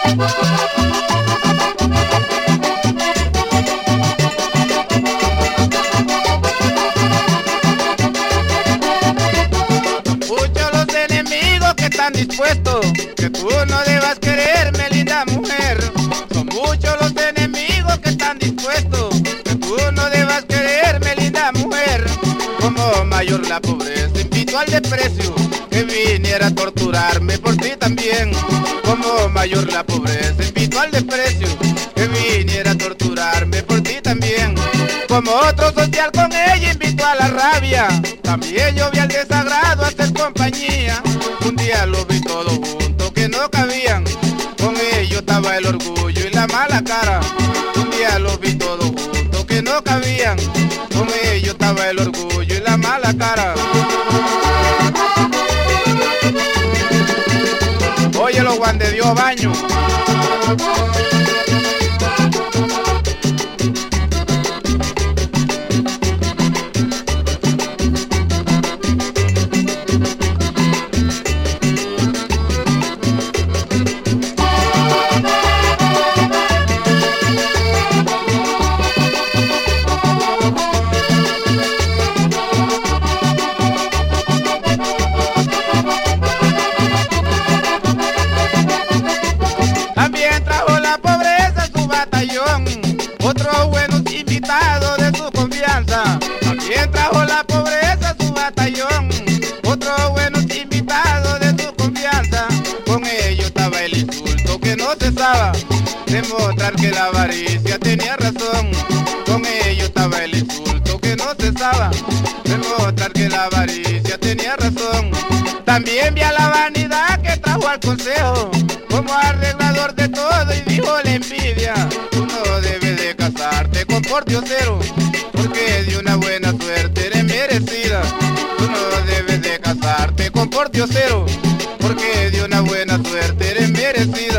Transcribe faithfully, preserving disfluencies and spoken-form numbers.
Muchos los enemigos que están dispuestos que tú no debas quererme, linda mujer. Son muchos los enemigos que están dispuestos que tú no debas quererme, linda mujer. Como mayor la pobreza, invito al desprecio que viniera a torturarme por ti también. Como mayor la pobreza, invito al desprecio que viniera a torturarme por ti también. Como otro social con ella invito a la rabia, también yo vi al desagrado a hacer compañía. Un día los vi todos juntos que no cabían, con ellos estaba el orgullo y la mala cara. Un día los vi todos juntos que no cabían, con ellos estaba el orgullo y la mala cara. Óyelo, Juan de Dios Baño. Otros buenos invitados de su confianza. También trajo la pobreza a su batallón. Otros buenos invitados de su confianza. Con ellos estaba el insulto que no cesaba, demostrar que la avaricia tenía razón. Con ellos estaba el insulto que no cesaba, demostrar que la avaricia tenía razón. También vi a la vanidad que trajo al consejo como arreglador de todo y dijo la envidia: tú no debes de casarte con pordiosero, porque de una buena suerte eres merecida. Tú no debes de casarte con pordiosero, porque de una buena suerte eres merecida.